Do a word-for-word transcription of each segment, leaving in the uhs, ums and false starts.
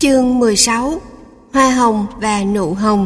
Chương mười sáu. Hoa hồng và nụ hồng.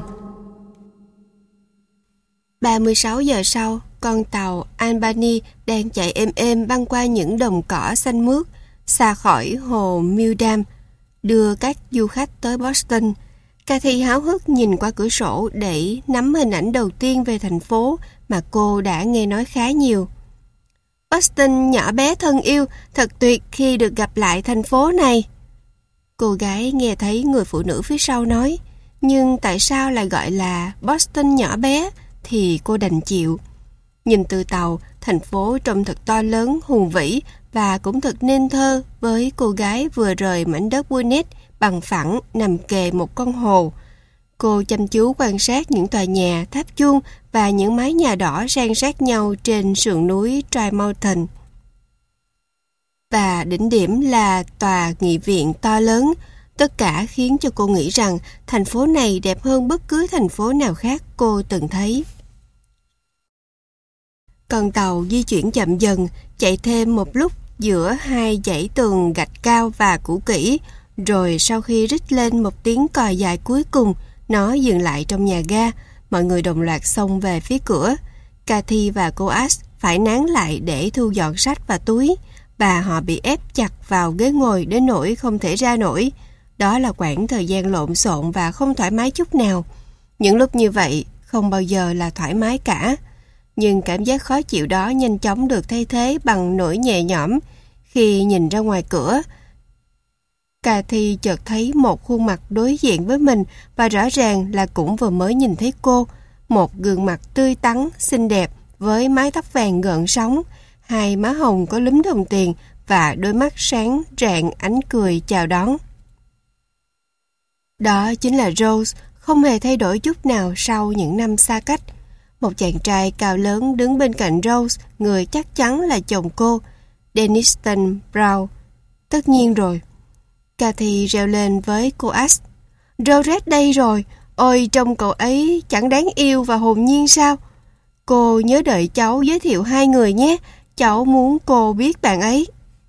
ba mươi sáu giờ sau, con tàu Albany đang chạy êm êm băng qua những đồng cỏ xanh mướt xa khỏi hồ Mildam, đưa các du khách tới Boston. Cathy háo hức nhìn qua cửa sổ để nắm hình ảnh đầu tiên về thành phố mà cô đã nghe nói khá nhiều. Boston nhỏ bé thân yêu, thật tuyệt khi được gặp lại thành phố này. Cô gái nghe thấy người phụ nữ phía sau nói, nhưng tại sao lại gọi là Boston nhỏ bé thì cô đành chịu. Nhìn từ tàu, thành phố trông thật to lớn, hùng vĩ và cũng thật nên thơ với cô gái vừa rời mảnh đất Gwinnett bằng phẳng nằm kề một con hồ. Cô chăm chú quan sát những tòa nhà, tháp chuông và những mái nhà đỏ san sát nhau trên sườn núi Tri Mountain. Và đỉnh điểm là tòa nghị viện to lớn. Tất cả khiến cho cô nghĩ rằng thành phố này đẹp hơn bất cứ thành phố nào khác cô từng thấy. Con tàu di chuyển chậm dần, chạy thêm một lúc giữa hai dãy tường gạch cao và cũ kỹ, rồi sau khi rít lên một tiếng còi dài cuối cùng, nó dừng lại trong nhà ga. Mọi người đồng loạt xông về phía cửa. Cathy và cô Ash phải nán lại để thu dọn sách và túi, và họ bị ép chặt vào ghế ngồi đến nỗi không thể ra nổi. Đó là quãng thời gian lộn xộn và không thoải mái chút nào. Những lúc như vậy không bao giờ là thoải mái cả. Nhưng cảm giác khó chịu đó nhanh chóng được thay thế bằng nỗi nhẹ nhõm khi nhìn ra ngoài cửa. Cathy chợt thấy một khuôn mặt đối diện với mình, và rõ ràng là cũng vừa mới nhìn thấy cô. Một gương mặt tươi tắn, xinh đẹp với mái tóc vàng gợn sóng, hai má hồng có lúm đồng tiền và đôi mắt sáng rạng ánh cười chào đón. Đó chính là Rose, không hề thay đổi chút nào sau những năm xa cách. Một chàng trai cao lớn đứng bên cạnh Rose, người chắc chắn là chồng cô, Denniston Brown. Tất nhiên rồi. Cathy reo lên với cô Ash. Rose đây rồi, ôi trông cậu ấy chẳng đáng yêu và hồn nhiên sao? Cô nhớ đợi cháu giới thiệu hai người nhé, cháu muốn cô biết bạn ấy.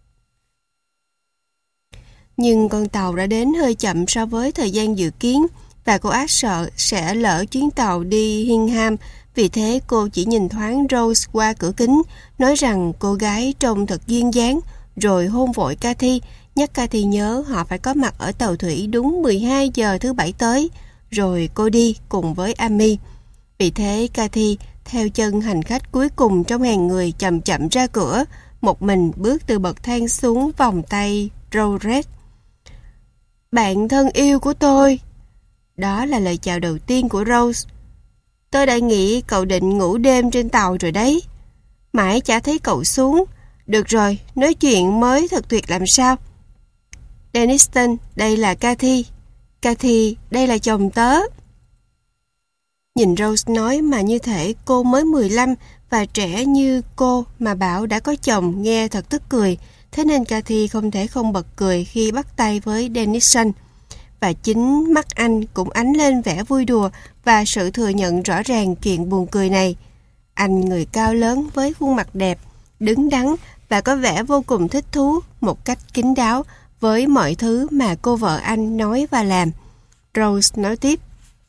Nhưng con tàu đã đến hơi chậm so với thời gian dự kiến, và cô Ash sợ sẽ lỡ chuyến tàu đi Hingham. Vì thế cô chỉ nhìn thoáng Rose qua cửa kính, nói rằng cô gái trông thật duyên dáng, rồi hôn vội Cathy, nhắc Cathy nhớ họ phải có mặt ở tàu thủy đúng mười hai giờ thứ bảy tới, rồi cô đi cùng với Amy. Vì thế Cathy theo chân hành khách cuối cùng trong hàng người chậm chậm ra cửa, một mình bước từ bậc thang xuống vòng tay Rose. Bạn thân yêu của tôi. Đó là lời chào đầu tiên của Rose. Tôi đã nghĩ cậu định ngủ đêm trên tàu rồi đấy. Mãi chả thấy cậu xuống. Được rồi, nói chuyện mới thật tuyệt làm sao. Denniston, đây là Cathy. Cathy, đây là chồng tớ. Nhìn Rose nói mà như thể cô mới mười lăm và trẻ như cô mà bảo đã có chồng, nghe thật tức cười. Thế nên Cathy không thể không bật cười khi bắt tay với Denniston. Và chính mắt anh cũng ánh lên vẻ vui đùa và sự thừa nhận rõ ràng chuyện buồn cười này. Anh người cao lớn với khuôn mặt đẹp, đứng đắn và có vẻ vô cùng thích thú một cách kín đáo với mọi thứ mà cô vợ anh nói và làm. Rose nói tiếp.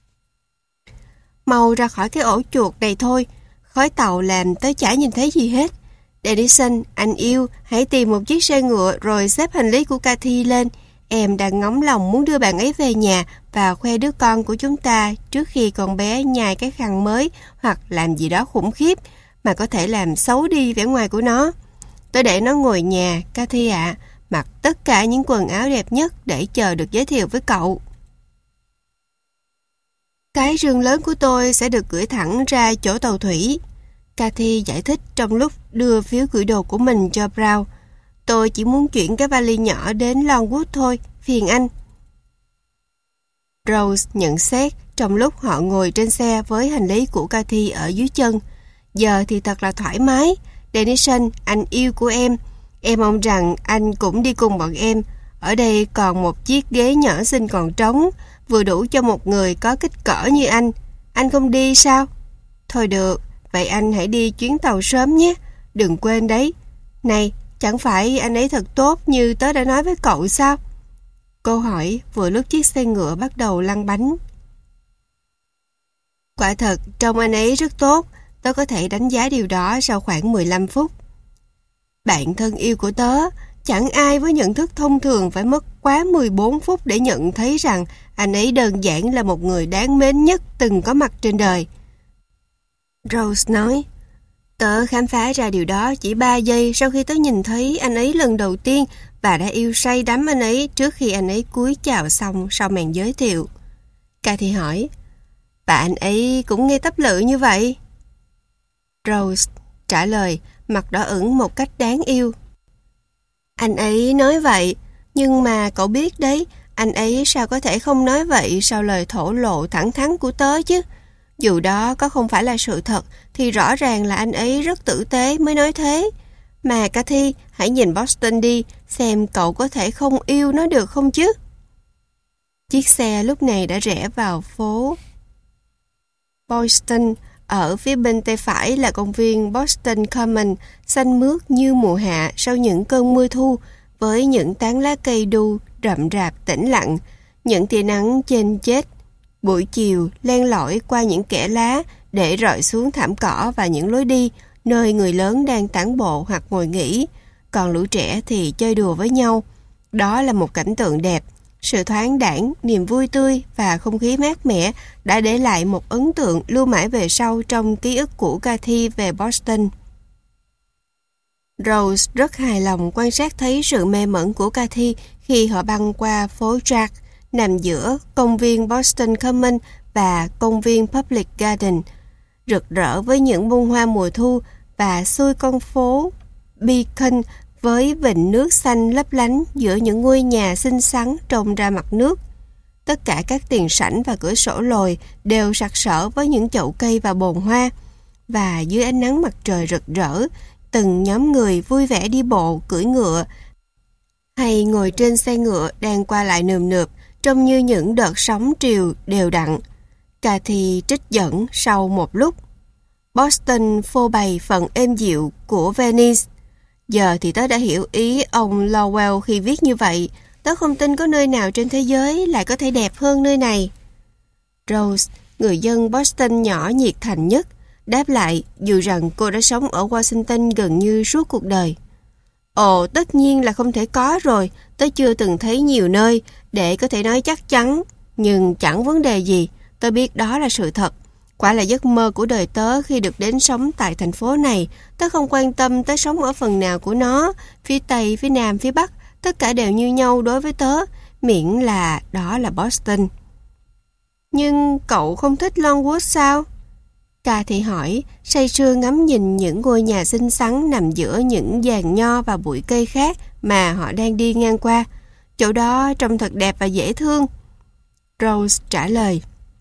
Mau ra khỏi cái ổ chuột này thôi, khói tàu làm tới chả nhìn thấy gì hết. Denniston, anh yêu, hãy tìm một chiếc xe ngựa rồi xếp hành lý của Cathy lên. Em đang ngóng lòng muốn đưa bạn ấy về nhà và khoe đứa con của chúng ta trước khi con bé nhai cái khăn mới hoặc làm gì đó khủng khiếp mà có thể làm xấu đi vẻ ngoài của nó. Tôi để nó ngồi nhà, Cathy ạ, à, mặc tất cả những quần áo đẹp nhất để chờ được giới thiệu với cậu. Cái rương lớn của tôi sẽ được gửi thẳng ra chỗ tàu thủy, Cathy giải thích trong lúc đưa phiếu gửi đồ của mình cho Brown. Tôi chỉ muốn chuyển cái vali nhỏ đến Longwood thôi, phiền anh. Rose nhận xét trong lúc họ ngồi trên xe với hành lý của Cathy ở dưới chân. Giờ thì thật là thoải mái. Denniston, anh yêu của em. Em mong rằng anh cũng đi cùng bọn em. Ở đây còn một chiếc ghế nhỏ xinh còn trống, vừa đủ cho một người có kích cỡ như anh. Anh không đi sao? Thôi được, vậy anh hãy đi chuyến tàu sớm nhé. Đừng quên đấy. Này, chẳng phải anh ấy thật tốt như tớ đã nói với cậu sao? Cô hỏi vừa lúc chiếc xe ngựa bắt đầu lăn bánh. Quả thật, trông anh ấy rất tốt. Tớ có thể đánh giá điều đó sau khoảng mười lăm phút. Bạn thân yêu của tớ, chẳng ai với nhận thức thông thường phải mất quá mười bốn phút để nhận thấy rằng anh ấy đơn giản là một người đáng mến nhất từng có mặt trên đời. Rose nói, tớ khám phá ra điều đó chỉ ba giây sau khi tớ nhìn thấy anh ấy lần đầu tiên và đã yêu say đắm anh ấy trước khi anh ấy cúi chào xong sau màn giới thiệu. Cathy hỏi, và anh ấy cũng nghe tấp lự như vậy? Rose trả lời, mặt đỏ ửng một cách đáng yêu. Anh ấy nói vậy, nhưng mà cậu biết đấy, anh ấy sao có thể không nói vậy sau lời thổ lộ thẳng thắn của tớ chứ? Dù đó có không phải là sự thật, thì rõ ràng là anh ấy rất tử tế mới nói thế. Mà Cathy, hãy nhìn Boston đi, xem cậu có thể không yêu nó được không chứ? Chiếc xe lúc này đã rẽ vào phố Boylston. Ở phía bên tay phải là công viên Boston Common, xanh mướt như mùa hạ sau những cơn mưa thu, với những tán lá cây đu rậm rạp tĩnh lặng, những tia nắng chênh chết buổi chiều len lỏi qua những kẽ lá để rọi xuống thảm cỏ và những lối đi nơi người lớn đang tản bộ hoặc ngồi nghỉ, còn lũ trẻ thì chơi đùa với nhau. Đó là một cảnh tượng đẹp. Sự thoáng đãng, niềm vui tươi và không khí mát mẻ đã để lại một ấn tượng lưu mãi về sau trong ký ức của Cathy về Boston. Rose rất hài lòng quan sát thấy sự mê mẩn của Cathy khi họ băng qua phố Jack, nằm giữa công viên Boston Common và công viên Public Garden, rực rỡ với những bông hoa mùa thu, và xuôi con phố Beacon với vịnh nước xanh lấp lánh giữa những ngôi nhà xinh xắn trông ra mặt nước. Tất cả các tiền sảnh và cửa sổ lồi đều sặc sỡ với những chậu cây và bồn hoa, và dưới ánh nắng mặt trời rực rỡ, từng nhóm người vui vẻ đi bộ, cưỡi ngựa hay ngồi trên xe ngựa đang qua lại nườm nượp, trông như những đợt sóng triều đều đặn. Cathy trích dẫn sau một lúc. Boston phô bày phần êm dịu của Venice. Giờ thì tớ đã hiểu ý ông Lowell khi viết như vậy. Tớ không tin có nơi nào trên thế giới lại có thể đẹp hơn nơi này. Rose, người dân Boston nhỏ nhiệt thành nhất, đáp lại dù rằng cô đã sống ở Washington gần như suốt cuộc đời. Ồ, tất nhiên là không thể có rồi. Tớ chưa từng thấy nhiều nơi để có thể nói chắc chắn. Nhưng chẳng vấn đề gì. Tớ biết đó là sự thật. Quả là giấc mơ của đời tớ khi được đến sống tại thành phố này. Tớ không quan tâm tớ sống ở phần nào của nó, phía Tây, phía Nam, phía Bắc. Tất cả đều như nhau đối với tớ, miễn là đó là Boston. Nhưng cậu không thích Longwood sao? Cathy hỏi, say sưa ngắm nhìn những ngôi nhà xinh xắn nằm giữa những giàn nho và bụi cây khác mà họ đang đi ngang qua. Chỗ đó trông thật đẹp và dễ thương. Rose trả lời.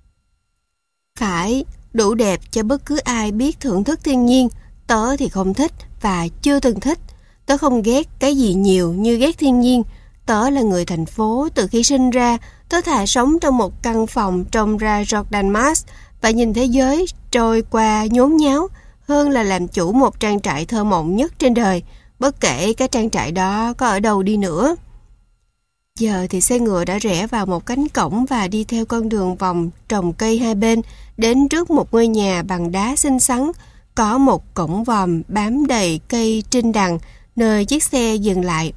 Phải, đủ đẹp cho bất cứ ai biết thưởng thức thiên nhiên. Tớ thì không thích và chưa từng thích. Tớ không ghét cái gì nhiều như ghét thiên nhiên. Tớ là người thành phố từ khi sinh ra. Tớ thà sống trong một căn phòng trông ra Jordan Mars và nhìn thế giới trôi qua nhốn nháo hơn là làm chủ một trang trại thơ mộng nhất trên đời, bất kể cái trang trại đó có ở đâu đi nữa. Giờ thì xe ngựa đã rẽ vào một cánh cổng và đi theo con đường vòng trồng cây hai bên, đến trước một ngôi nhà bằng đá xinh xắn, có một cổng vòm bám đầy cây trinh đằng, nơi chiếc xe dừng lại.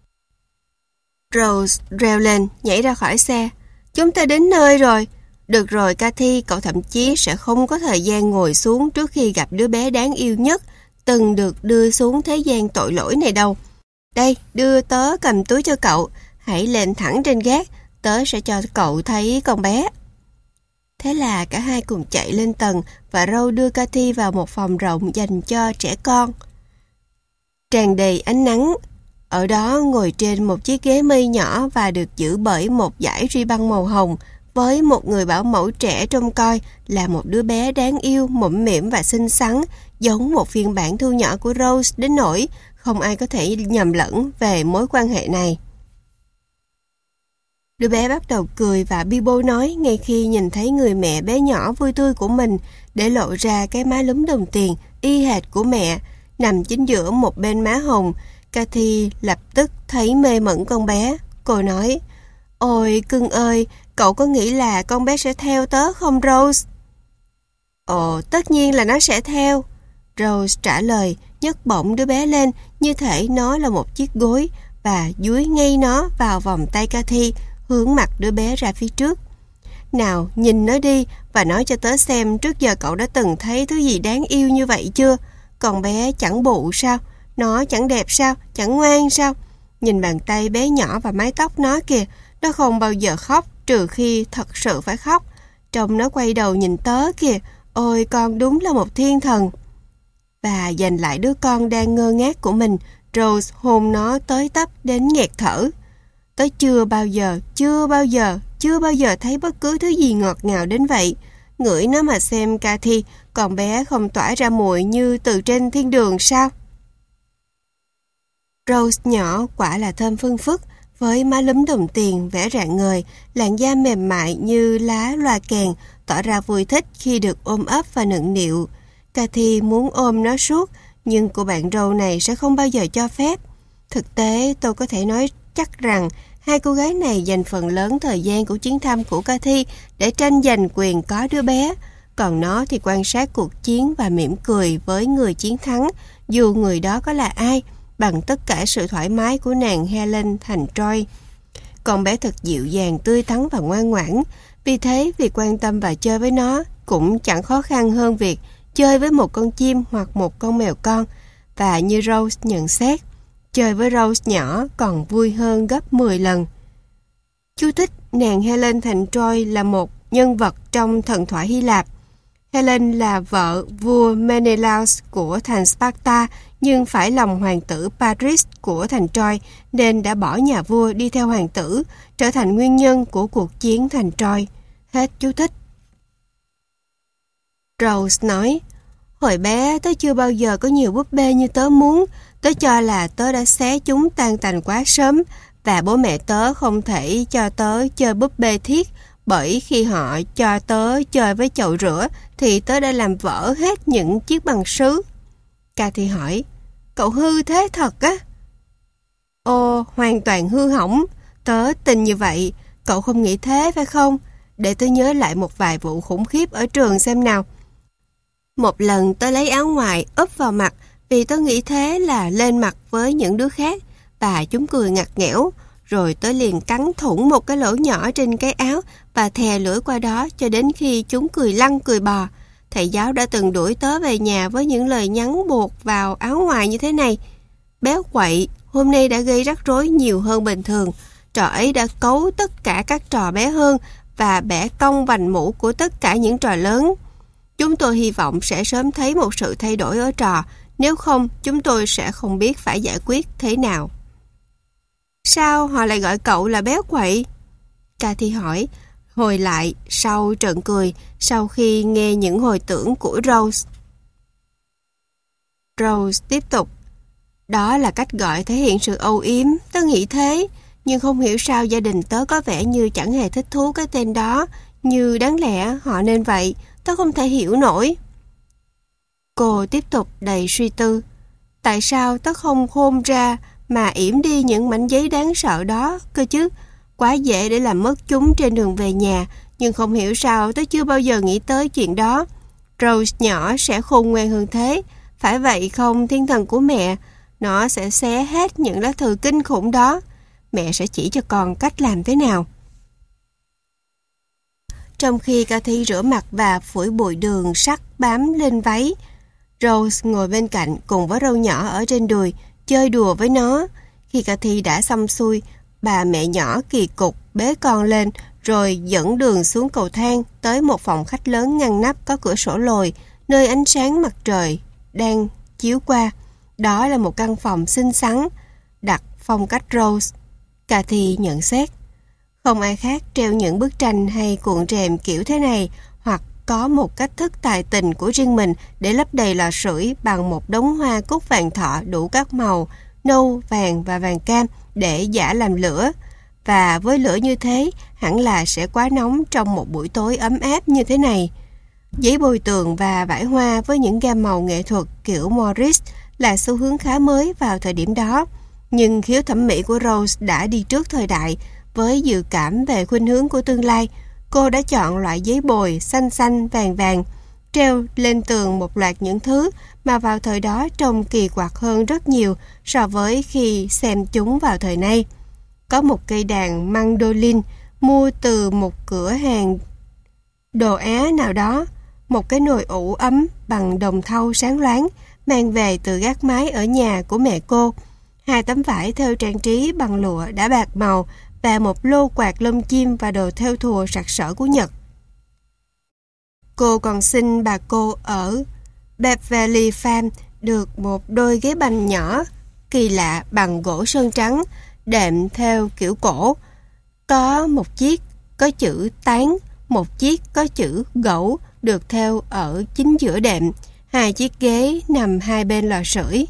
Rose reo lên, nhảy ra khỏi xe. Chúng ta đến nơi rồi. Được rồi Cathy, cậu thậm chí sẽ không có thời gian ngồi xuống trước khi gặp đứa bé đáng yêu nhất từng được đưa xuống thế gian tội lỗi này đâu. Đây, đưa tớ cầm túi cho cậu. Hãy lên thẳng trên gác, tớ sẽ cho cậu thấy con bé. Thế là cả hai cùng chạy lên tầng và Rose đưa Cathy vào một phòng rộng dành cho trẻ con, tràn đầy ánh nắng. Ở đó ngồi trên một chiếc ghế mây nhỏ và được giữ bởi một dải ri băng màu hồng, với một người bảo mẫu trẻ trông coi là một đứa bé đáng yêu, mũm mĩm và xinh xắn, giống một phiên bản thu nhỏ của Rose đến nỗi không ai có thể nhầm lẫn về mối quan hệ này. Đứa bé bắt đầu cười và bi bô nói ngay khi nhìn thấy người mẹ bé nhỏ vui tươi của mình, để lộ ra cái má lúm đồng tiền y hệt của mẹ nằm chính giữa một bên má hồng. Cathy lập tức thấy mê mẩn con bé. Cô nói, Ôi cưng ơi, cậu có nghĩ là con bé sẽ theo tớ không Rose? Ồ, tất nhiên là nó sẽ theo. Rose trả lời, nhấc bổng đứa bé lên như thể nó là một chiếc gối và dúi ngay nó vào vòng tay Cathy, hướng mặt đứa bé ra phía trước. Nào, nhìn nó đi và nói cho tớ xem trước giờ cậu đã từng thấy thứ gì đáng yêu như vậy chưa? Con bé chẳng bụ sao? Nó chẳng đẹp sao? Chẳng ngoan sao? Nhìn bàn tay bé nhỏ và mái tóc nó kìa, nó không bao giờ khóc trừ khi thật sự phải khóc. Trông nó quay đầu nhìn tớ kìa, ôi con đúng là một thiên thần. Và giành lại đứa con đang ngơ ngác của mình, Rose hôn nó tới tấp đến nghẹt thở. Tớ chưa bao giờ, chưa bao giờ, chưa bao giờ thấy bất cứ thứ gì ngọt ngào đến vậy. Ngửi nó mà xem Cathy, con bé không tỏa ra mùi như từ trên thiên đường sao? Rose nhỏ quả là thơm phưng phức, với má lúm đồng tiền vẽ rạng ngời, làn da mềm mại như lá loa kèn, tỏ ra vui thích khi được ôm ấp và nựng nịu. Cathy muốn ôm nó suốt, nhưng cô bạn râu này sẽ không bao giờ cho phép. Thực tế, tôi có thể nói chắc rằng hai cô gái này dành phần lớn thời gian của chuyến thăm của Cathy để tranh giành quyền có đứa bé, còn nó thì quan sát cuộc chiến và mỉm cười với người chiến thắng, dù người đó có là ai, bằng tất cả sự thoải mái của nàng Helen thành Troy. Con bé thật dịu dàng, tươi tắn và ngoan ngoãn, vì thế việc quan tâm và chơi với nó cũng chẳng khó khăn hơn việc chơi với một con chim hoặc một con mèo con. Và như Rose nhận xét, chơi với Rose nhỏ còn vui hơn gấp mười lần. Chú thích: nàng Helen thành Troy là một nhân vật trong thần thoại Hy Lạp. Helen là vợ vua Menelaus của thành Sparta, nhưng phải lòng hoàng tử Paris của thành Troy nên đã bỏ nhà vua đi theo hoàng tử, trở thành nguyên nhân của cuộc chiến thành Troy. Hết chú thích. Rose nói, hồi bé tớ chưa bao giờ có nhiều búp bê như tớ muốn. Tớ cho là tớ đã xé chúng tan tành quá sớm, và bố mẹ tớ không thể cho tớ chơi búp bê thiết, bởi khi họ cho tớ chơi với chậu rửa thì tớ đã làm vỡ hết những chiếc bằng sứ. Cathy hỏi, cậu hư thế thật á? Ồ, hoàn toàn hư hỏng. Tớ tin như vậy. Cậu không nghĩ thế phải không? Để tớ nhớ lại một vài vụ khủng khiếp ở trường xem nào. Một lần tớ lấy áo ngoài úp vào mặt vì tớ nghĩ thế là lên mặt với những đứa khác, và chúng cười ngặt nghẽo. Rồi tớ liền cắn thủng một cái lỗ nhỏ trên cái áo và thè lưỡi qua đó cho đến khi chúng cười lăn cười bò. Thầy giáo đã từng đuổi tớ về nhà với những lời nhắn buộc vào áo ngoài như thế này: béo quậy, hôm nay đã gây rắc rối nhiều hơn bình thường. Trò ấy đã cấu tất cả các trò bé hơn và bẻ cong vành mũ của tất cả những trò lớn. Chúng tôi hy vọng sẽ sớm thấy một sự thay đổi ở trò, nếu không chúng tôi sẽ không biết phải giải quyết thế nào. Sao họ lại gọi cậu là béo quậy? Cathy hỏi, hồi lại sau trận cười, sau khi nghe những hồi tưởng của Rose. Rose tiếp tục, đó là cách gọi thể hiện sự âu yếm, tớ nghĩ thế, nhưng không hiểu sao gia đình tớ có vẻ như chẳng hề thích thú cái tên đó, như đáng lẽ họ nên vậy, tớ không thể hiểu nổi. Cô tiếp tục đầy suy tư, tại sao tớ không khôn ra mà yểm đi những mảnh giấy đáng sợ đó cơ chứ? Quá dễ để làm mất chúng trên đường về nhà, nhưng không hiểu sao tớ chưa bao giờ nghĩ tới chuyện đó. Rose nhỏ sẽ khôn ngoan hơn thế, phải vậy không thiên thần của mẹ? Nó sẽ xé hết những lá thư kinh khủng đó. Mẹ sẽ chỉ cho con cách làm thế nào. Trong khi Cathy rửa mặt và phủi bụi đường sắt bám lên váy, Rose ngồi bên cạnh cùng với Râu nhỏ ở trên đùi, chơi đùa với nó. Khi Cathy đã xong xuôi, bà mẹ nhỏ kỳ cục bế con lên rồi dẫn đường xuống cầu thang tới một phòng khách lớn ngăn nắp có cửa sổ lồi, nơi ánh sáng mặt trời đang chiếu qua. Đó là một căn phòng xinh xắn, đặt phong cách Rose. Cathy nhận xét, không ai khác treo những bức tranh hay cuộn rèm kiểu thế này, hoặc có một cách thức tài tình của riêng mình để lấp đầy lò sưởi bằng một đống hoa cúc vàng thọ đủ các màu, nâu, vàng và vàng cam để giả làm lửa. Và với lửa như thế, hẳn là sẽ quá nóng trong một buổi tối ấm áp như thế này. Giấy bôi tường và vải hoa với những gam màu nghệ thuật kiểu Morris là xu hướng khá mới vào thời điểm đó. Nhưng khiếu thẩm mỹ của Rose đã đi trước thời đại, với dự cảm về khuynh hướng của tương lai, cô đã chọn loại giấy bồi xanh xanh vàng vàng, treo lên tường một loạt những thứ mà vào thời đó trông kỳ quặc hơn rất nhiều so với khi xem chúng vào thời nay. Có một cây đàn mandolin mua từ một cửa hàng đồ Á nào đó, một cái nồi ủ ấm bằng đồng thau sáng loáng mang về từ gác mái ở nhà của mẹ cô, hai tấm vải thêu trang trí bằng lụa đã bạc màu và một lô quạt lông chim và đồ thêu thùa sặc sỡ của Nhật. Cô còn xin bà cô ở Beverly Farm được một đôi ghế bành nhỏ kỳ lạ bằng gỗ sơn trắng, đệm theo kiểu cổ. Có một chiếc có chữ tán, một chiếc có chữ gẩu được thêu ở chính giữa đệm. Hai chiếc ghế nằm hai bên lò sưởi.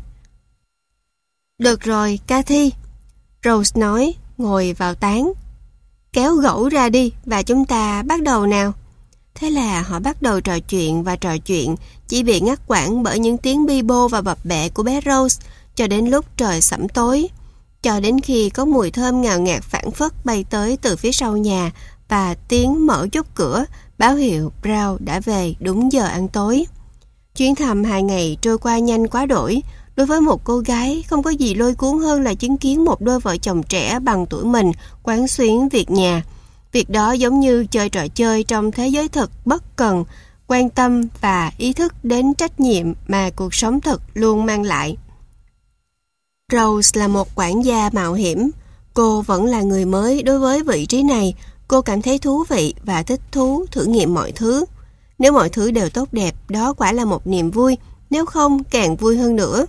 Được rồi, Cathy, Rose nói, ngồi vào tán. Kéo gẩu ra đi và chúng ta bắt đầu nào. Thế là họ bắt đầu trò chuyện và trò chuyện, chỉ bị ngắt quãng bởi những tiếng bi bô và bập bẹ của bé Rose, cho đến lúc trời sẫm tối, cho đến khi có mùi thơm ngào ngạt phảng phất bay tới từ phía sau nhà và tiếng mở chốt cửa báo hiệu Brown đã về đúng giờ ăn tối. Chuyến thăm hai ngày trôi qua nhanh quá đổi. Đối với một cô gái, không có gì lôi cuốn hơn là chứng kiến một đôi vợ chồng trẻ bằng tuổi mình quán xuyến việc nhà. Việc đó giống như chơi trò chơi trong thế giới thực bất cần, quan tâm và ý thức đến trách nhiệm mà cuộc sống thực luôn mang lại. Rose là một quản gia mạo hiểm. Cô vẫn là người mới đối với vị trí này. Cô cảm thấy thú vị và thích thú thử nghiệm mọi thứ. Nếu mọi thứ đều tốt đẹp, đó quả là một niềm vui. Nếu không, càng vui hơn nữa.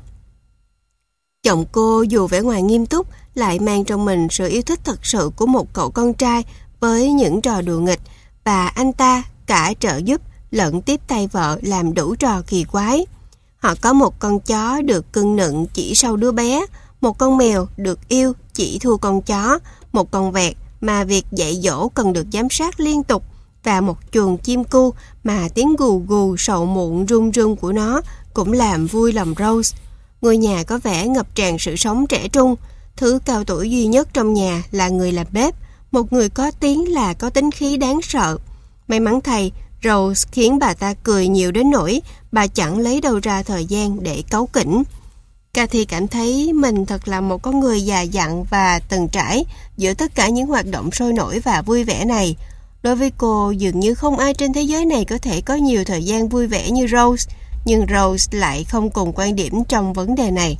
Chồng cô dù vẻ ngoài nghiêm túc, lại mang trong mình sự yêu thích thật sự của một cậu con trai với những trò đùa nghịch, và anh ta cả trợ giúp lẫn tiếp tay vợ làm đủ trò kỳ quái. Họ có một con chó được cưng nựng chỉ sau đứa bé, một con mèo được yêu chỉ thua con chó, một con vẹt mà việc dạy dỗ cần được giám sát liên tục, và một chuồng chim cu mà tiếng gù gù sầu muộn rung rung của nó cũng làm vui lòng Rose. Ngôi nhà có vẻ ngập tràn sự sống trẻ trung. Thứ cao tuổi duy nhất trong nhà là người làm bếp, một người có tiếng là có tính khí đáng sợ. May mắn thay, Rose khiến bà ta cười nhiều đến nỗi bà chẳng lấy đâu ra thời gian để cáu kỉnh. Cathy cảm thấy mình thật là một con người già dặn và từng trải giữa tất cả những hoạt động sôi nổi và vui vẻ này. Đối với cô, dường như không ai trên thế giới này có thể có nhiều thời gian vui vẻ như Rose, nhưng Rose lại không cùng quan điểm trong vấn đề này.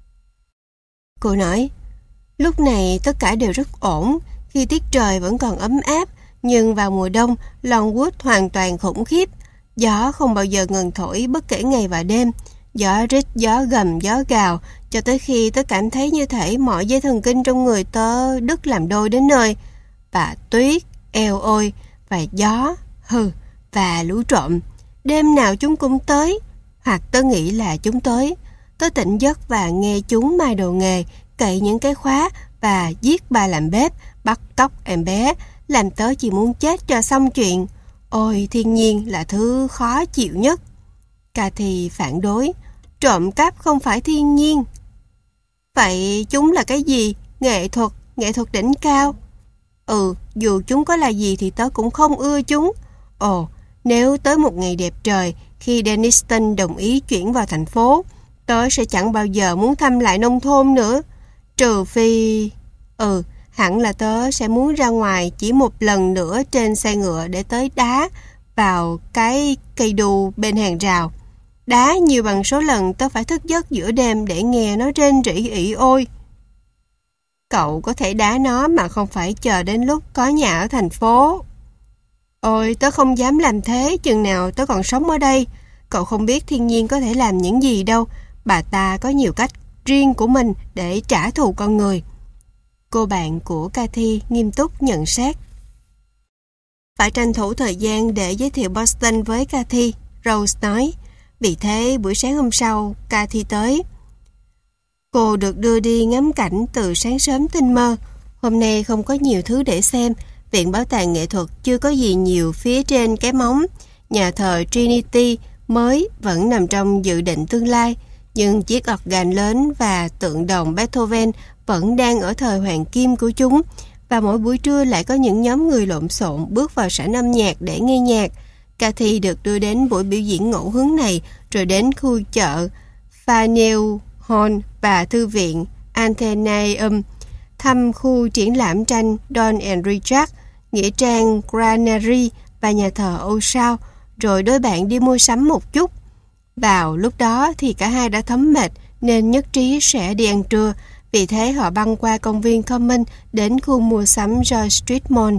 Cô nói, lúc này tất cả đều rất ổn, khi tiết trời vẫn còn ấm áp, nhưng vào mùa đông, Longwood hoàn toàn khủng khiếp. Gió không bao giờ ngừng thổi bất kể ngày và đêm. Gió rít, gió gầm, gió gào, cho tới khi tớ cảm thấy như thể mọi dây thần kinh trong người tớ đứt làm đôi đến nơi. Và tuyết, eo ôi, và gió, hừ, và lũ trộm. Đêm nào chúng cũng tới, hoặc tớ nghĩ là chúng tới. Tớ tỉnh giấc và nghe chúng mai đồ nghề, cậy những cái khóa và giết bà làm bếp, bắt cóc em bé, làm tớ chỉ muốn chết cho xong chuyện. Ôi, thiên nhiên là thứ khó chịu nhất. Cathy phản đối, trộm cắp không phải thiên nhiên. Vậy chúng là cái gì? Nghệ thuật, nghệ thuật đỉnh cao. Ừ, dù chúng có là gì thì tớ cũng không ưa chúng. Ồ, nếu tới một ngày đẹp trời, khi Denniston đồng ý chuyển vào thành phố, tớ sẽ chẳng bao giờ muốn thăm lại nông thôn nữa. Trừ phi... Ừ, hẳn là tớ sẽ muốn ra ngoài chỉ một lần nữa trên xe ngựa để tới đá vào cái cây đu bên hàng rào. Đá nhiều bằng số lần tớ phải thức giấc giữa đêm để nghe nó rên rỉ ỉ ôi. Cậu có thể đá nó mà không phải chờ đến lúc có nhà ở thành phố. Ôi, tớ không dám làm thế chừng nào tớ còn sống ở đây. Cậu không biết thiên nhiên có thể làm những gì đâu. Bà ta có nhiều cách riêng của mình để trả thù con người. Cô bạn của Cathy nghiêm túc nhận xét. Phải tranh thủ thời gian để giới thiệu Boston với Cathy, Rose nói. Vì thế buổi sáng hôm sau, Cathy tới. Cô được đưa đi ngắm cảnh từ sáng sớm tinh mơ. Hôm nay không có nhiều thứ để xem. Viện Bảo tàng Nghệ thuật chưa có gì nhiều phía trên cái móng. Nhà thờ Trinity mới vẫn nằm trong dự định tương lai. Nhưng chiếc organ lớn và tượng đồng Beethoven vẫn đang ở thời hoàng kim của chúng. và mỗi buổi trưa lại có những nhóm người lộn xộn bước vào sảnh âm nhạc để nghe nhạc. Cathy được đưa đến buổi biểu diễn ngẫu hứng này, rồi đến khu chợ Faneuil Hall và thư viện Athenaeum, thăm khu triển lãm tranh Don and Richard, nghĩa trang Granary và nhà thờ Âu Sao, rồi đôi bạn đi mua sắm một chút. Vào lúc đó thì cả hai đã thấm mệt nên nhất trí sẽ đi ăn trưa, vì thế họ băng qua công viên Common đến khu mua sắm George Street Mall.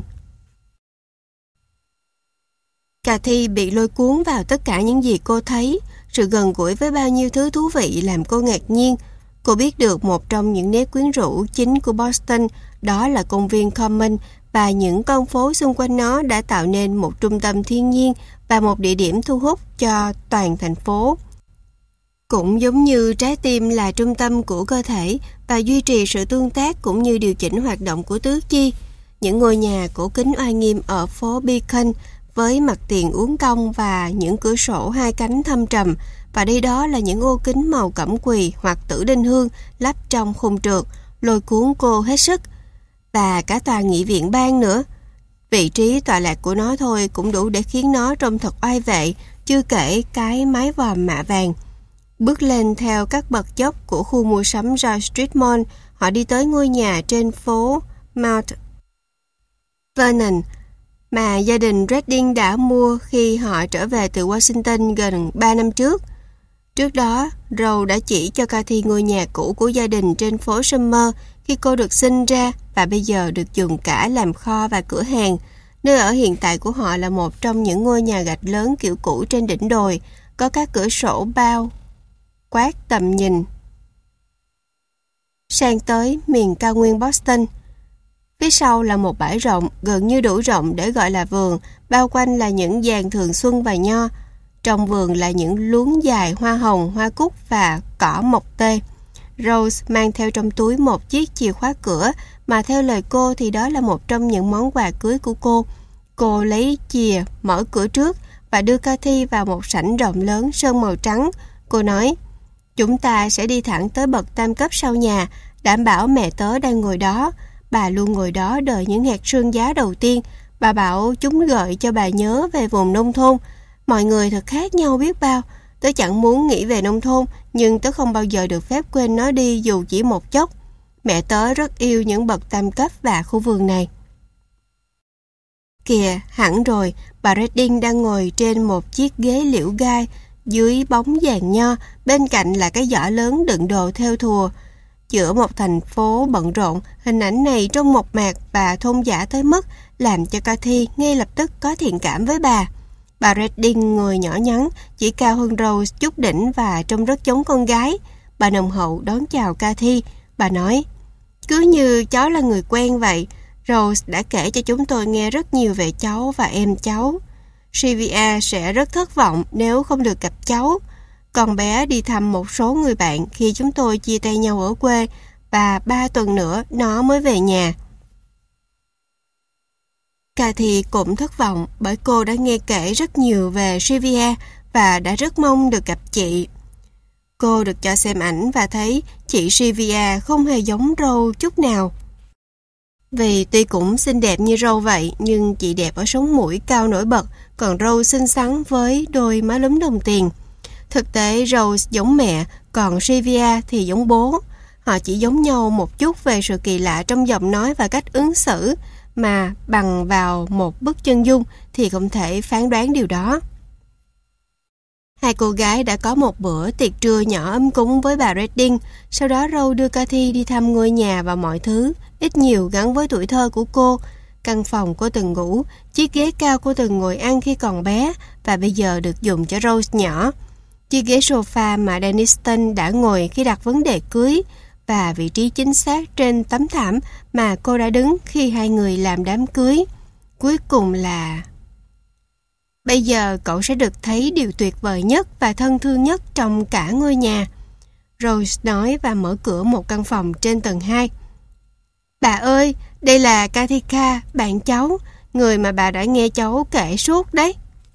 Cathy bị lôi cuốn vào tất cả những gì cô thấy, sự gần gũi với bao nhiêu thứ thú vị làm cô ngạc nhiên. Cô biết được một trong những nét quyến rũ chính của Boston, đó là công viên Common, và những con phố xung quanh nó đã tạo nên một trung tâm thiên nhiên và một địa điểm thu hút cho toàn thành phố. Cũng giống như trái tim là trung tâm của cơ thể và duy trì sự tương tác cũng như điều chỉnh hoạt động của tứ chi, những ngôi nhà cổ kính oai nghiêm ở phố Beacon với mặt tiền uốn cong và những cửa sổ hai cánh thâm trầm, và đây đó là những ô kính màu cẩm quỳ hoặc tử đinh hương lắp trong khung trượt, lôi cuốn cô hết sức. Và cả tòa nghị viện bang nữa. Vị trí tọa lạc của nó thôi cũng đủ để khiến nó trông thật oai vệ, chưa kể cái mái vòm mạ vàng. Bước lên theo các bậc dốc của khu mua sắm George Street Mall, họ đi tới ngôi nhà trên phố Mount Vernon mà gia đình Redding đã mua khi họ trở về từ Washington gần ba năm trước. Trước đó, Rose đã chỉ cho Cathy ngôi nhà cũ của gia đình trên phố Summer khi cô được sinh ra và bây giờ được dùng cả làm kho và cửa hàng. Nơi ở hiện tại của họ là một trong những ngôi nhà gạch lớn kiểu cũ trên đỉnh đồi, có các cửa sổ bao quát tầm nhìn sang tới miền cao nguyên Boston. Phía sau là một bãi rộng, gần như đủ rộng để gọi là vườn, bao quanh là những giàn thường xuân và nho. Trong vườn là những luống dài hoa hồng, hoa cúc và cỏ mộc tê. Rose mang theo trong túi một chiếc chìa khóa cửa, mà theo lời cô thì đó là một trong những món quà cưới của cô. Cô lấy chìa, mở cửa trước và đưa Cathy vào một sảnh rộng lớn sơn màu trắng. Cô nói, chúng ta sẽ đi thẳng tới bậc tam cấp sau nhà, đảm bảo mẹ tớ đang ngồi đó. Bà luôn ngồi đó đợi những hạt sương giá đầu tiên. Bà bảo chúng gợi cho bà nhớ về vùng nông thôn. Mọi người thật khác nhau biết bao. Tớ chẳng muốn nghĩ về nông thôn, nhưng tớ không bao giờ được phép quên nó đi dù chỉ một chốc. Mẹ tớ rất yêu những bậc tam cấp và khu vườn này. Kìa, hẳn rồi, bà Redding đang ngồi trên một chiếc ghế liễu gai dưới bóng giàn nho, bên cạnh là cái giỏ lớn đựng đồ theo thùa. Giữa một thành phố bận rộn, hình ảnh này trông mộc mạc và thôn dã tới mức làm cho Cathy ngay lập tức có thiện cảm với bà. Bà Redding người nhỏ nhắn, chỉ cao hơn Rose chút đỉnh và trông rất giống con gái. Bà nồng hậu đón chào Cathy. Bà nói, cứ như cháu là người quen vậy. Rose đã kể cho chúng tôi nghe rất nhiều về cháu và em cháu. Sylvia sẽ rất thất vọng nếu không được gặp cháu. Con bé đi thăm một số người bạn khi chúng tôi chia tay nhau ở quê, và ba tuần nữa nó mới về nhà. Cathy cũng thất vọng bởi cô đã nghe kể rất nhiều về Sylvia và đã rất mong được gặp chị. Cô được cho xem ảnh và thấy chị Sylvia không hề giống Rose chút nào. Vì tuy cũng xinh đẹp như Rose vậy, nhưng chị đẹp ở sống mũi cao nổi bật, còn Rose xinh xắn với đôi má lúm đồng tiền. Thực tế Rose giống mẹ, còn Sylvia thì giống bố. Họ chỉ giống nhau một chút về sự kỳ lạ trong giọng nói và cách ứng xử, mà bằng vào một bức chân dung thì không thể phán đoán điều đó. Hai cô gái đã có một bữa tiệc trưa nhỏ ấm cúng với bà Redding. Sau đó Rose đưa Cathy đi thăm ngôi nhà và mọi thứ, ít nhiều gắn với tuổi thơ của cô. Căn phòng cô từng ngủ, chiếc ghế cao cô từng ngồi ăn khi còn bé và bây giờ được dùng cho Rose nhỏ. Chiếc ghế sofa mà Denniston đã ngồi khi đặt vấn đề cưới, và vị trí chính xác trên tấm thảm mà cô đã đứng khi hai người làm đám cưới. Cuối cùng là... Bây giờ cậu sẽ được thấy điều tuyệt vời nhất và thân thương nhất trong cả ngôi nhà, Rose nói và mở cửa một căn phòng trên tầng hai. Bà ơi, đây là Katika, bạn cháu, người mà bà đã nghe cháu kể suốt đấy.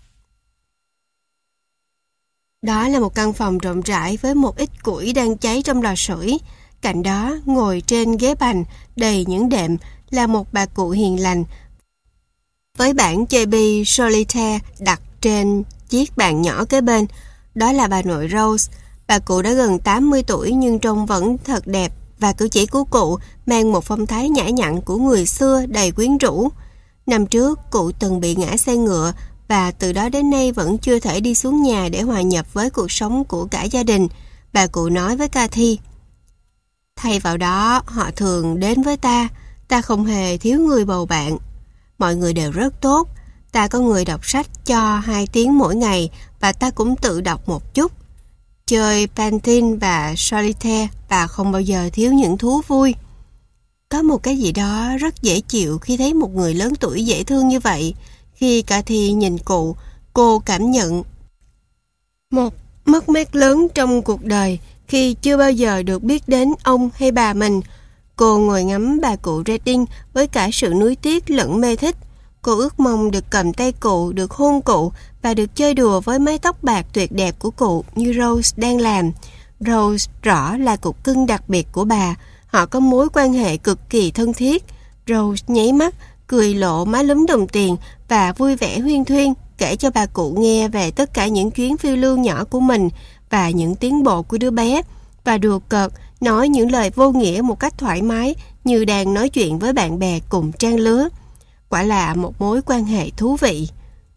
Đó là một căn phòng rộng rãi với một ít củi đang cháy trong lò sưởi. Cạnh đó, ngồi trên ghế bành đầy những đệm là một bà cụ hiền lành, với bản chơi bi solitaire đặt trên chiếc bàn nhỏ kế bên. Đó là bà nội Rose. Bà cụ đã gần tám mươi tuổi nhưng trông vẫn thật đẹp, và cử chỉ của cụ mang một phong thái nhã nhặn của người xưa đầy quyến rũ. Năm trước, cụ từng bị ngã xe ngựa và từ đó đến nay vẫn chưa thể đi xuống nhà để hòa nhập với cuộc sống của cả gia đình. Bà cụ nói với Cathy: "Thay vào đó, họ thường đến với ta. Ta không hề thiếu người bầu bạn. Mọi người đều rất tốt. Ta có người đọc sách cho hai tiếng mỗi ngày và ta cũng tự đọc một chút. Chơi Pantin và Solitaire và không bao giờ thiếu những thú vui." Có một cái gì đó rất dễ chịu khi thấy một người lớn tuổi dễ thương như vậy. Khi Cathy nhìn cụ, cô cảm nhận một mất mát lớn trong cuộc đời khi chưa bao giờ được biết đến ông hay bà mình. Cô ngồi ngắm bà cụ Redding với cả sự nuối tiếc lẫn mê thích. Cô ước mong được cầm tay cụ, được hôn cụ và được chơi đùa với mái tóc bạc tuyệt đẹp của cụ như Rose đang làm. Rose rõ là cục cưng đặc biệt của bà. Họ có mối quan hệ cực kỳ thân thiết. Rose nháy mắt, cười lộ má lúm đồng tiền và vui vẻ huyên thuyên kể cho bà cụ nghe về tất cả những chuyến phiêu lưu nhỏ của mình và những tiến bộ của đứa bé, và đùa cợt nói những lời vô nghĩa một cách thoải mái như đang nói chuyện với bạn bè cùng trang lứa. Quả là một mối quan hệ thú vị.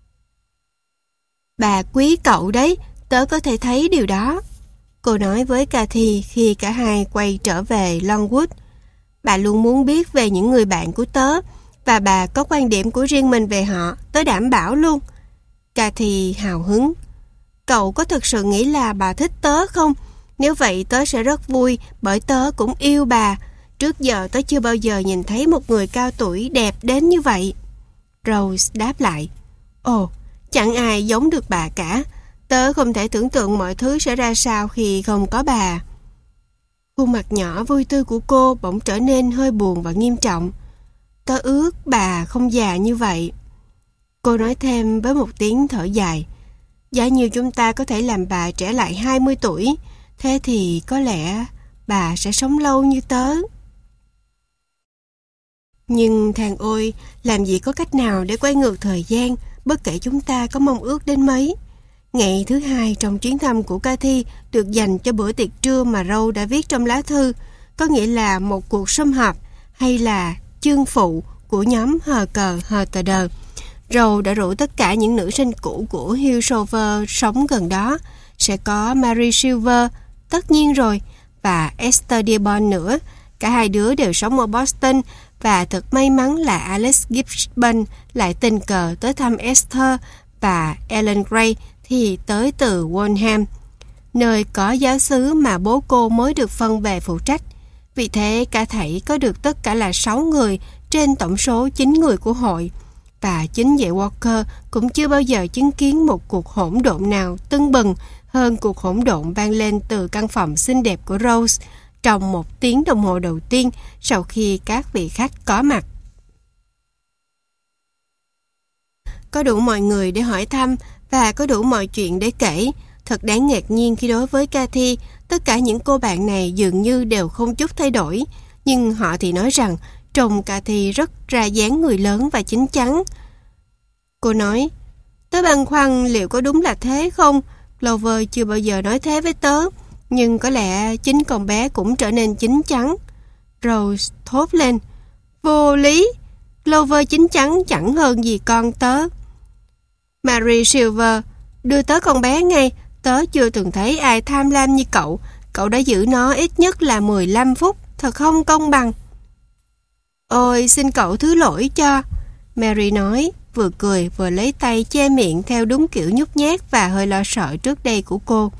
"Bà quý cậu đấy, tớ có thể thấy điều đó," cô nói với Cathy khi cả hai quay trở về Longwood. "Bà luôn muốn biết về những người bạn của tớ, và bà có quan điểm của riêng mình về họ, tớ đảm bảo luôn." Cathy hào hứng: "Cậu có thực sự nghĩ là bà thích tớ không? Nếu vậy tớ sẽ rất vui, bởi tớ cũng yêu bà. Trước giờ tớ chưa bao giờ nhìn thấy một người cao tuổi đẹp đến như vậy." Rose đáp lại: "Ồ, chẳng ai giống được bà cả. Tớ không thể tưởng tượng mọi thứ sẽ ra sao khi không có bà." Khuôn mặt nhỏ vui tươi của cô bỗng trở nên hơi buồn và nghiêm trọng. "Tớ ước bà không già như vậy." Cô nói thêm với một tiếng thở dài: "Giả như chúng ta có thể làm bà trẻ lại hai mươi tuổi, thế thì có lẽ bà sẽ sống lâu như tớ." Nhưng thằng ôi, làm gì có cách nào để quay ngược thời gian, bất kể chúng ta có mong ước đến mấy. Ngày thứ hai trong chuyến thăm của Cathy được dành cho bữa tiệc trưa mà Rose đã viết trong lá thư, có nghĩa là một cuộc sum họp hay là chương phụ của nhóm hờ cờ hờ tờ đờ. Rose đã rủ tất cả những nữ sinh cũ của Hillsover sống gần đó. Sẽ có Mary Silver, tất nhiên rồi, và Esther Dearborn nữa. Cả hai đứa đều sống ở Boston, và thật may mắn là Alex Gibbon lại tình cờ tới thăm Esther, và Ellen Gray thì tới từ Wonham, nơi có giáo xứ mà bố cô mới được phân về phụ trách. Vì thế cả thảy có được tất cả là sáu người trên tổng số chín người của hội. Và chính vậy Walker cũng chưa bao giờ chứng kiến một cuộc hỗn độn nào tưng bừng hơn cuộc hỗn độn vang lên từ căn phòng xinh đẹp của Rose trong một tiếng đồng hồ đầu tiên sau khi các vị khách có mặt. Có đủ mọi người để hỏi thăm và có đủ mọi chuyện để kể. Thật đáng ngạc nhiên khi đối với Cathy, tất cả những cô bạn này dường như đều không chút thay đổi, nhưng họ thì nói rằng trông Cathy rất ra dáng người lớn và chín chắn. Cô nói: "Tớ băn khoăn liệu có đúng là thế không? Clover chưa bao giờ nói thế với tớ, nhưng có lẽ chính con bé cũng trở nên chín chắn." Rose thốt lên: "Vô lý! Clover chín chắn chẳng hơn gì con tớ." "Mary Silver, đưa tớ con bé ngay. Tớ chưa từng thấy ai tham lam như cậu. Cậu đã giữ nó ít nhất là mười lăm phút. Thật không công bằng." "Ôi, xin cậu thứ lỗi cho," Mary nói, vừa cười vừa lấy tay che miệng theo đúng kiểu nhút nhát và hơi lo sợ trước đây của cô.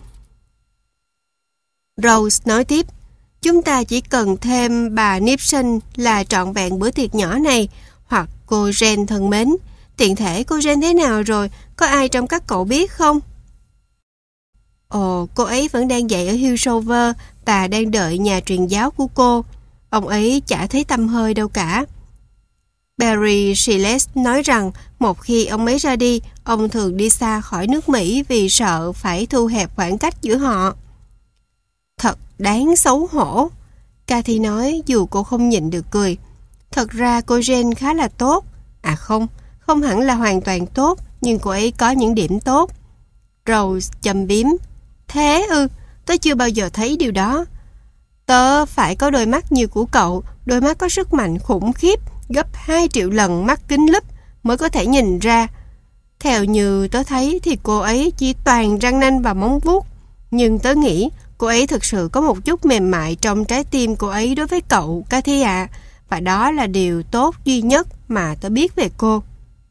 Rose nói tiếp: "Chúng ta chỉ cần thêm bà Nipson là trọn vẹn bữa tiệc nhỏ này, hoặc cô Jen thân mến. Tiện thể cô Jen thế nào rồi? Có ai trong các cậu biết không?" "Ồ, cô ấy vẫn đang dạy ở Hillsover và đang đợi nhà truyền giáo của cô. Ông ấy chả thấy tăm hơi đâu cả." Barry Gillespie nói rằng một khi ông ấy ra đi, ông thường đi xa khỏi nước Mỹ vì sợ phải thu hẹp khoảng cách giữa họ. "Thật đáng xấu hổ," Cathy nói dù cô không nhịn được cười. Thật ra cô Jane khá là tốt. À không, không hẳn là hoàn toàn tốt, nhưng cô ấy có những điểm tốt. Rose châm biếm. Thế ư, tớ chưa bao giờ thấy điều đó. Tớ phải có đôi mắt như của cậu, đôi mắt có sức mạnh khủng khiếp, gấp hai triệu lần mắt kính lúp mới có thể nhìn ra. Theo như tớ thấy thì cô ấy chỉ toàn răng nanh và móng vuốt. Nhưng tớ nghĩ cô ấy thực sự có một chút mềm mại trong trái tim cô ấy đối với cậu, Cathy ạ. Và đó là điều tốt duy nhất mà tớ biết về cô.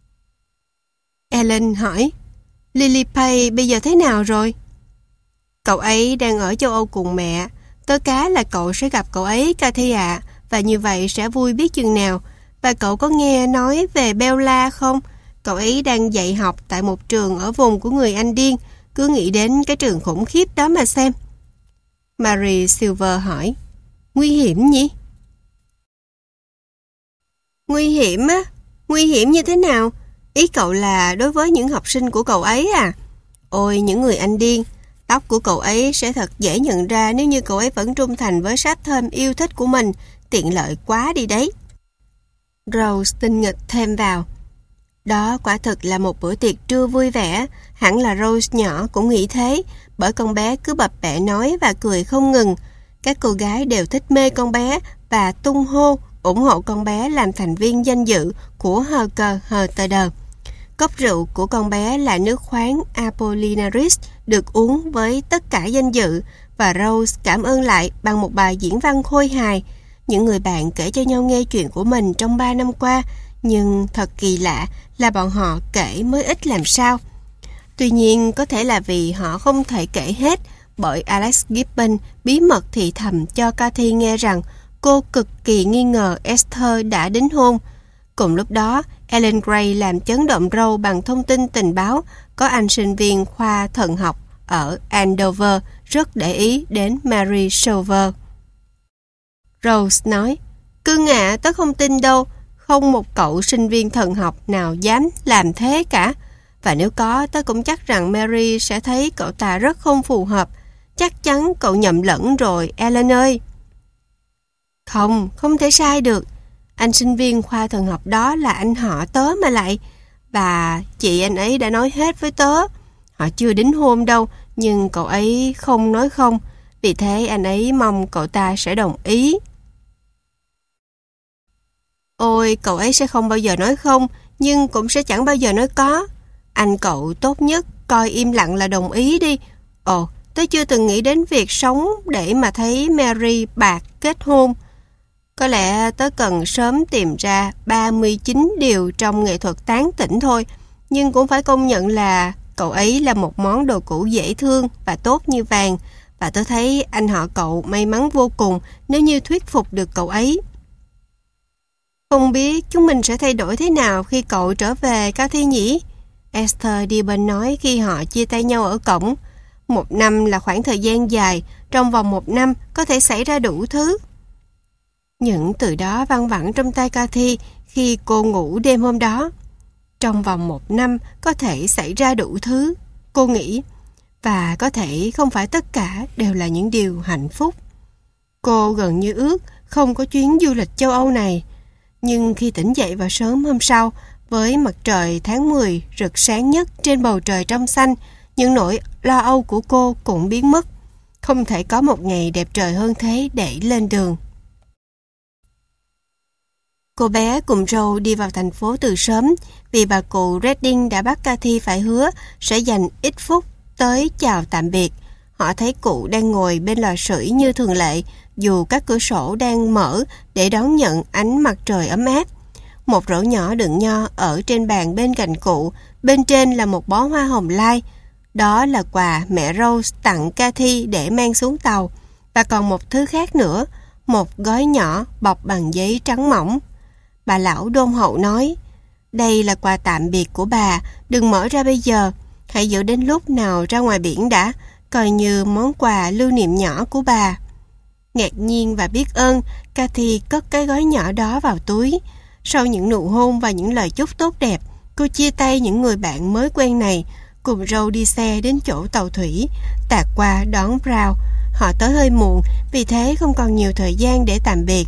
Ellen hỏi, Lily Pay bây giờ thế nào rồi? Cậu ấy đang ở châu Âu cùng mẹ. Tớ cá là cậu sẽ gặp cậu ấy, Cathy ạ. Và như vậy sẽ vui biết chừng nào. Và cậu có nghe nói về Bella không? Cậu ấy đang dạy học tại một trường ở vùng của người Anh điên. Cứ nghĩ đến cái trường khủng khiếp đó mà xem. Mary Silver hỏi, nguy hiểm nhỉ? Nguy hiểm á? Nguy hiểm như thế nào? Ý cậu là đối với những học sinh của cậu ấy à? Ôi, những người Anh điên. Tóc của cậu ấy sẽ thật dễ nhận ra nếu như cậu ấy vẫn trung thành với sáp thơm yêu thích của mình. Tiện lợi quá đi đấy. Rose tinh nghịch thêm vào. Đó quả thực là một bữa tiệc trưa vui vẻ. Hẳn là Rose nhỏ cũng nghĩ thế, bởi con bé cứ bập bẹ nói và cười không ngừng. Các cô gái đều thích mê con bé và tung hô, ủng hộ con bé làm thành viên danh dự của Hugger Hurtado. Cốc rượu của con bé là nước khoáng Apollinaris được uống với tất cả danh dự, và Rose cảm ơn lại bằng một bài diễn văn khôi hài. Những người bạn kể cho nhau nghe chuyện của mình trong ba năm qua, nhưng thật kỳ lạ là bọn họ kể mới ít làm sao. Tuy nhiên có thể là vì họ không thể kể hết, bởi Alex Gibbon bí mật thì thầm cho Cathy nghe rằng cô cực kỳ nghi ngờ Esther đã đính hôn. Cùng lúc đó, Ellen Gray làm chấn động râu bằng thông tin tình báo có anh sinh viên khoa thần học ở Andover rất để ý đến Mary Silver. Rose nói, cưng ạ, tớ không tin đâu, không một cậu sinh viên thần học nào dám làm thế cả. Và nếu có, tớ cũng chắc rằng Mary sẽ thấy cậu ta rất không phù hợp. Chắc chắn cậu nhầm lẫn rồi, Ellen ơi. Không, không thể sai được. Anh sinh viên khoa thần học đó là anh họ tớ mà lại. Và chị anh ấy đã nói hết với tớ. Họ chưa đính hôn đâu, nhưng cậu ấy không nói không. Vì thế anh ấy mong cậu ta sẽ đồng ý. Ôi, cậu ấy sẽ không bao giờ nói không, nhưng cũng sẽ chẳng bao giờ nói có. Anh cậu tốt nhất coi im lặng là đồng ý đi. Ồ, tớ chưa từng nghĩ đến việc sống để mà thấy Mary bạc kết hôn. Có lẽ tớ cần sớm tìm ra ba mươi chín điều trong nghệ thuật tán tỉnh thôi. Nhưng cũng phải công nhận là cậu ấy là một món đồ cũ dễ thương và tốt như vàng. Và tớ thấy anh họ cậu may mắn vô cùng nếu như thuyết phục được cậu ấy. Không biết chúng mình sẽ thay đổi thế nào khi cậu trở về, Cathy nhỉ? Esther Dibon nói khi họ chia tay nhau ở cổng. Một năm là khoảng thời gian dài, trong vòng một năm có thể xảy ra đủ thứ. Những từ đó văng vẳng trong tay Cathy khi cô ngủ đêm hôm đó. Trong vòng một năm có thể xảy ra đủ thứ, cô nghĩ. Và có thể không phải tất cả đều là những điều hạnh phúc. Cô gần như ước không có chuyến du lịch châu Âu này. Nhưng khi tỉnh dậy vào sớm hôm sau, với mặt trời tháng mười rực sáng nhất trên bầu trời trong xanh, những nỗi lo âu của cô cũng biến mất. Không thể có một ngày đẹp trời hơn thế để lên đường. Cô bé cùng Joe đi vào thành phố từ sớm vì bà cụ Redding đã bắt Cathy phải hứa sẽ dành ít phút tới chào tạm biệt. Họ thấy cụ đang ngồi bên lò sưởi như thường lệ, dù các cửa sổ đang mở để đón nhận ánh mặt trời ấm áp. Một rổ nhỏ đựng nho ở trên bàn bên cạnh cụ, bên trên là một bó hoa hồng lai. Đó là quà mẹ Rose tặng Cathy để mang xuống tàu. Và còn một thứ khác nữa, một gói nhỏ bọc bằng giấy trắng mỏng. Bà lão đôn hậu nói, đây là quà tạm biệt của bà, đừng mở ra bây giờ. Hãy giữ đến lúc nào ra ngoài biển đã, coi như món quà lưu niệm nhỏ của bà. Ngạc nhiên và biết ơn, Cathy cất cái gói nhỏ đó vào túi. Sau những nụ hôn và những lời chúc tốt đẹp, cô chia tay những người bạn mới quen này, cùng Joe đi xe đến chỗ tàu thủy, tạt qua đón Brown. Họ tới hơi muộn, vì thế không còn nhiều thời gian để tạm biệt.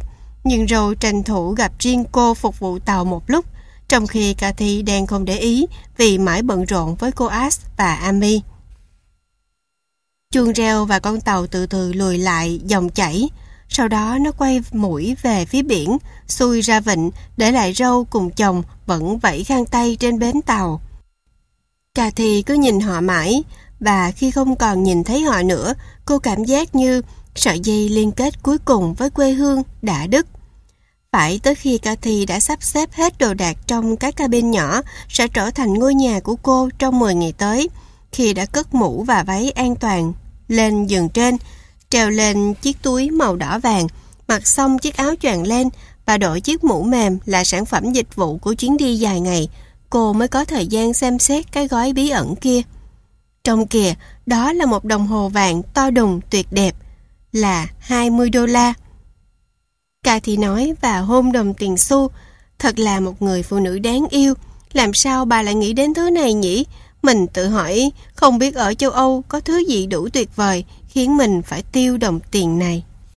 Nhưng Rose tranh thủ gặp riêng cô phục vụ tàu một lúc, trong khi Cathy đang không để ý vì mãi bận rộn với cô Ash và Amy. Chuông reo và con tàu từ từ lùi lại dòng chảy. Sau đó nó quay mũi về phía biển, xuôi ra vịnh, để lại Rose cùng chồng vẫn vẫy khăn tay trên bến tàu. Cathy cứ nhìn họ mãi, và khi không còn nhìn thấy họ nữa, cô cảm giác như sợi dây liên kết cuối cùng với quê hương đã đứt. Phải tới khi Cathy đã sắp xếp hết đồ đạc trong các cabin nhỏ sẽ trở thành ngôi nhà của cô trong mười ngày tới, khi đã cất mũ và váy an toàn lên giường trên, treo lên chiếc túi màu đỏ vàng, mặc xong chiếc áo choàng len và đội chiếc mũ mềm là sản phẩm dịch vụ của chuyến đi dài ngày, cô mới có thời gian xem xét cái gói bí ẩn kia. Trong kìa, đó là một đồng hồ vàng to đùng tuyệt đẹp, là hai mươi đô la. Cathy nói và hôn đồng tiền xu. Thật là một người phụ nữ đáng yêu. Làm sao bà lại nghĩ đến thứ này nhỉ? Mình tự hỏi, không biết ở châu Âu có thứ gì đủ tuyệt vời khiến mình phải tiêu đồng tiền này.